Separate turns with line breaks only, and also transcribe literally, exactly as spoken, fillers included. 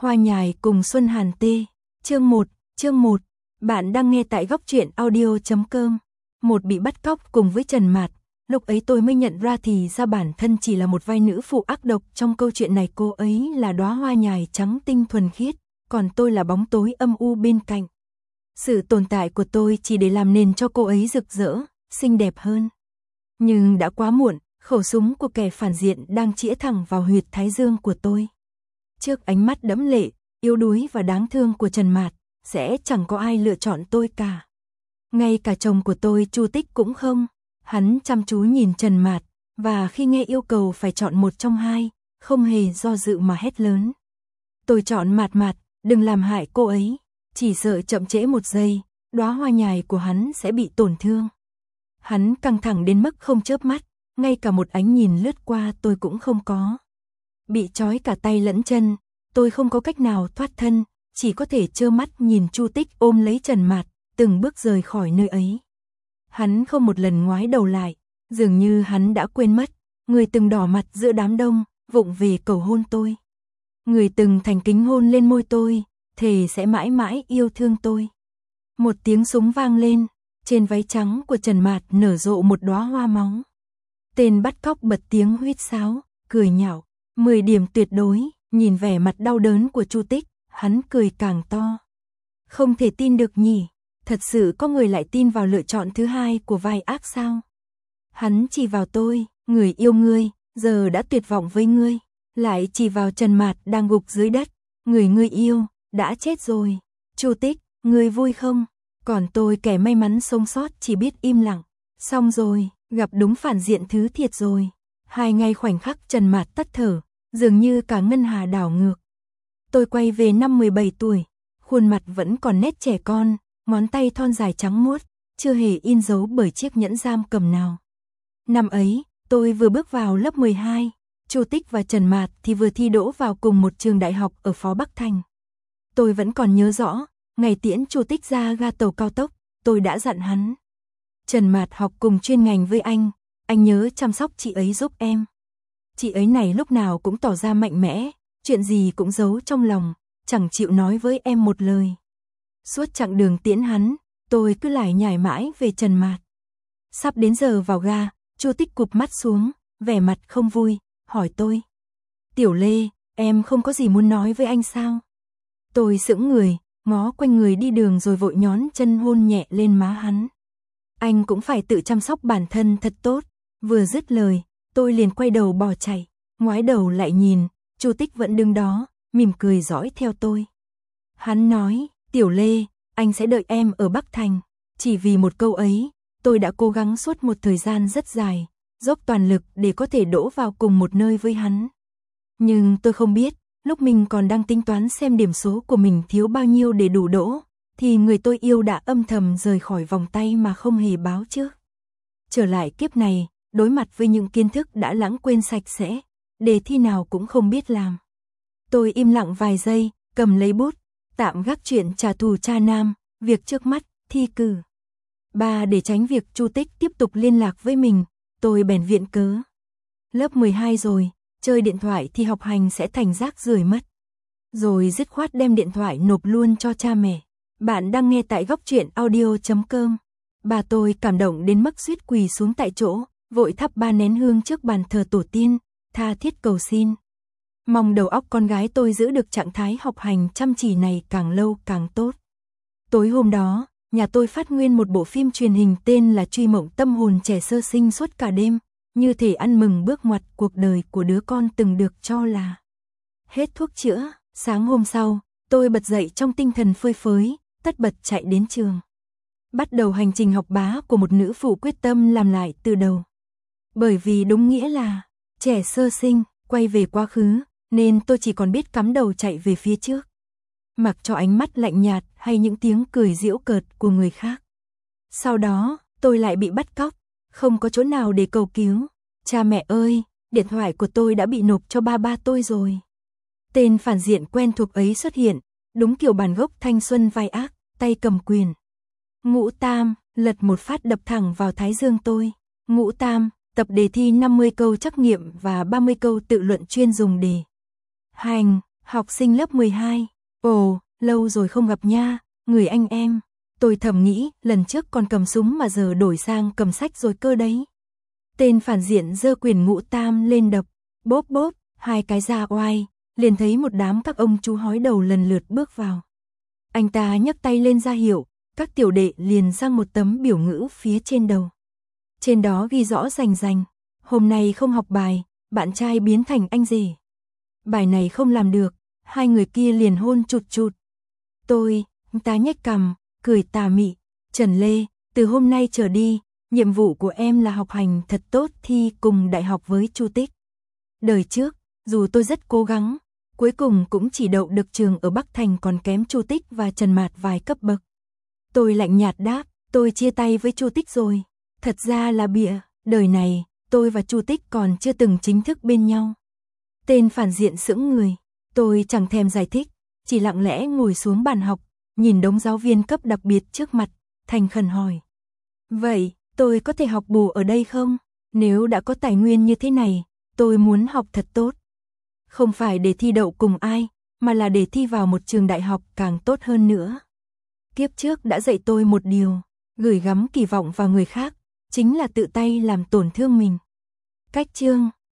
Hoa nhài cùng Xuân Hàn Tê, chương một, chương một. Bạn đang nghe tại góc truyện audio chấm com. Một bị bắt cóc cùng với Trần Mạt, lúc ấy tôi mới nhận ra thì ra bản thân chỉ là một vai nữ phụ ác độc trong câu chuyện này, cô ấy là đóa hoa nhài trắng tinh thuần khiết, còn tôi là bóng tối âm u bên cạnh. Sự tồn tại của tôi chỉ để làm nền cho cô ấy rực rỡ, xinh đẹp hơn. Nhưng đã quá muộn, khẩu súng của kẻ phản diện đang chĩa thẳng vào huyệt thái dương của tôi. Trước ánh mắt đẫm lệ, yếu đuối và đáng thương của Trần Mạt, sẽ chẳng có ai lựa chọn tôi cả. Ngay cả chồng của tôi Chu Tích cũng không. Hắn chăm chú nhìn Trần Mạt, và khi nghe yêu cầu phải chọn một trong hai, không hề do dự mà hét lớn. Tôi chọn Mạt Mạt, đừng làm hại cô ấy. Chỉ sợ chậm trễ một giây, đóa hoa nhài của hắn sẽ bị tổn thương. Hắn căng thẳng đến mức không chớp mắt, ngay cả một ánh nhìn lướt qua tôi cũng không có. Bị trói cả tay lẫn chân, tôi không có cách nào thoát thân, chỉ có thể trơ mắt nhìn Chu Tích ôm lấy Trần Mạt, từng bước rời khỏi nơi ấy. Hắn không một lần ngoái đầu lại, dường như hắn đã quên mất, người từng đỏ mặt giữa đám đông, vụng về cầu hôn tôi. Người từng thành kính hôn lên môi tôi, thề sẽ mãi mãi yêu thương tôi. Một tiếng súng vang lên, trên váy trắng của Trần Mạt nở rộ một đóa hoa máu. Tên bắt cóc bật tiếng huýt sáo, cười nhạo, mười điểm tuyệt đối, nhìn vẻ mặt đau đớn của Chu Tích, hắn cười càng to. Không thể tin được nhỉ, thật sự có người lại tin vào lựa chọn thứ hai của vai ác sao? Hắn chỉ vào tôi, người yêu ngươi, giờ đã tuyệt vọng với ngươi, lại chỉ vào Trần Mạt đang gục dưới đất, người ngươi yêu, đã chết rồi. Chu Tích, ngươi vui không? Còn tôi kẻ may mắn sống sót chỉ biết im lặng. Xong rồi, gặp đúng phản diện thứ thiệt rồi. Hai ngày khoảnh khắc Trần Mạt tắt thở, dường như cả ngân hà đảo ngược. Tôi quay về năm mười bảy tuổi, khuôn mặt vẫn còn nét trẻ con, ngón tay thon dài trắng muốt, chưa hề in dấu bởi chiếc nhẫn giam cầm nào. Năm ấy, tôi vừa bước vào lớp mười hai, Chu Tích và Trần Mạt thì vừa thi đỗ vào cùng một trường đại học ở Phó Bắc Thành. Tôi vẫn còn nhớ rõ, ngày tiễn Chu Tích ra ga tàu cao tốc, tôi đã dặn hắn. Trần Mạt học cùng chuyên ngành với anh, anh nhớ chăm sóc chị ấy giúp em. Chị ấy này lúc nào cũng tỏ ra mạnh mẽ, chuyện gì cũng giấu trong lòng, chẳng chịu nói với em một lời. Suốt chặng đường tiễn hắn, tôi cứ lải nhải mãi về Trần Mạt. Sắp đến giờ vào ga, Chu Tích cụp mắt xuống, vẻ mặt không vui, hỏi tôi. Tiểu Lê, em không có gì muốn nói với anh sao? Tôi sững người, ngó quanh người đi đường rồi vội nhón chân hôn nhẹ lên má hắn. Anh cũng phải tự chăm sóc bản thân thật tốt. Vừa dứt lời, tôi liền quay đầu bỏ chạy, ngoái đầu lại nhìn, Chu Tích vẫn đứng đó, mỉm cười dõi theo tôi. Hắn nói, Tiểu Lê, anh sẽ đợi em ở Bắc Thành. Chỉ vì một câu ấy, tôi đã cố gắng suốt một thời gian rất dài, dốc toàn lực để có thể đỗ vào cùng một nơi với hắn. Nhưng tôi không biết, lúc mình còn đang tính toán xem điểm số của mình thiếu bao nhiêu để đủ đỗ, thì người tôi yêu đã âm thầm rời khỏi vòng tay mà không hề báo trước. Trở lại kiếp này, đối mặt với những kiến thức đã lãng quên sạch sẽ, đề thi nào cũng không biết làm. Tôi im lặng vài giây, cầm lấy bút, tạm gác chuyện trả thù cha nam, việc trước mắt, thi cử. Ba để tránh việc Chu Tích tiếp tục liên lạc với mình, tôi bèn viện cớ. Lớp mười hai rồi, chơi điện thoại thì học hành sẽ thành rác rưởi mất. Rồi dứt khoát đem điện thoại nộp luôn cho cha mẹ. Bạn đang nghe tại góc truyện audio chấm com. Bà tôi cảm động đến mức suýt quỳ xuống tại chỗ, vội thắp ba nén hương trước bàn thờ tổ tiên, tha thiết cầu xin. Mong đầu óc con gái tôi giữ được trạng thái học hành chăm chỉ này càng lâu càng tốt. Tối hôm đó, nhà tôi phát nguyên một bộ phim truyền hình tên là Truy Mộng Tâm Hồn Trẻ Sơ Sinh suốt cả đêm, như thể ăn mừng bước ngoặt cuộc đời của đứa con từng được cho là hết thuốc chữa. Sáng hôm sau, tôi bật dậy trong tinh thần phơi phới, tất bật chạy đến trường. Bắt đầu hành trình học bá của một nữ phụ quyết tâm làm lại từ đầu. Bởi vì đúng nghĩa là trẻ sơ sinh, quay về quá khứ, nên tôi chỉ còn biết cắm đầu chạy về phía trước. Mặc cho ánh mắt lạnh nhạt hay những tiếng cười giễu cợt của người khác. Sau đó, tôi lại bị bắt cóc, không có chỗ nào để cầu cứu. Cha mẹ ơi, điện thoại của tôi đã bị nộp cho ba ba tôi rồi. Tên phản diện quen thuộc ấy xuất hiện, đúng kiểu bản gốc thanh xuân vai ác, tay cầm quyền. Ngũ Tam, lật một phát đập thẳng vào thái dương tôi. Ngũ Tam, tập đề thi năm mươi câu trắc nghiệm và ba mươi câu tự luận chuyên dùng đề. Hành, Học sinh lớp mười hai. Ồ, lâu rồi không gặp nha, người anh em. Tôi thầm nghĩ, lần trước còn cầm súng mà giờ đổi sang cầm sách rồi cơ đấy. Tên phản diện giơ quyển Ngũ Tam lên đập, bốp bốp, hai cái ra oai, liền thấy một đám các ông chú hói đầu lần lượt bước vào. Anh ta nhấc tay lên ra hiệu, các tiểu đệ liền sang một tấm biểu ngữ phía trên đầu. Trên đó ghi rõ rành rành, hôm nay không học bài, bạn trai biến thành anh rể. Bài này không làm được, hai người kia liền hôn chụt chụt. Tôi, anh ta nhếch cằm, cười tà mị, Trần Lê, từ hôm nay trở đi, nhiệm vụ của em là học hành thật tốt thi cùng đại học với Chu Tích. Đời trước, dù tôi rất cố gắng, cuối cùng cũng chỉ đậu được trường ở Bắc Thành còn kém Chu Tích và Trần Mạt vài cấp bậc. Tôi lạnh nhạt đáp, tôi chia tay với Chu Tích rồi. Thật ra là bịa, đời này, tôi và Chu Tích còn chưa từng chính thức bên nhau. Tên phản diện sững người, tôi chẳng thèm giải thích, chỉ lặng lẽ ngồi xuống bàn học, nhìn đống giáo viên cấp đặc biệt trước mặt, thành khẩn hỏi. Vậy, tôi có thể học bù ở đây không? Nếu đã có tài nguyên như thế này, tôi muốn học thật tốt. Không phải để thi đậu cùng ai, mà là để thi vào một trường đại học càng tốt hơn nữa. Kiếp trước đã dạy tôi một điều, gửi gắm kỳ vọng vào người khác, chính là tự tay làm tổn thương mình. Cách chương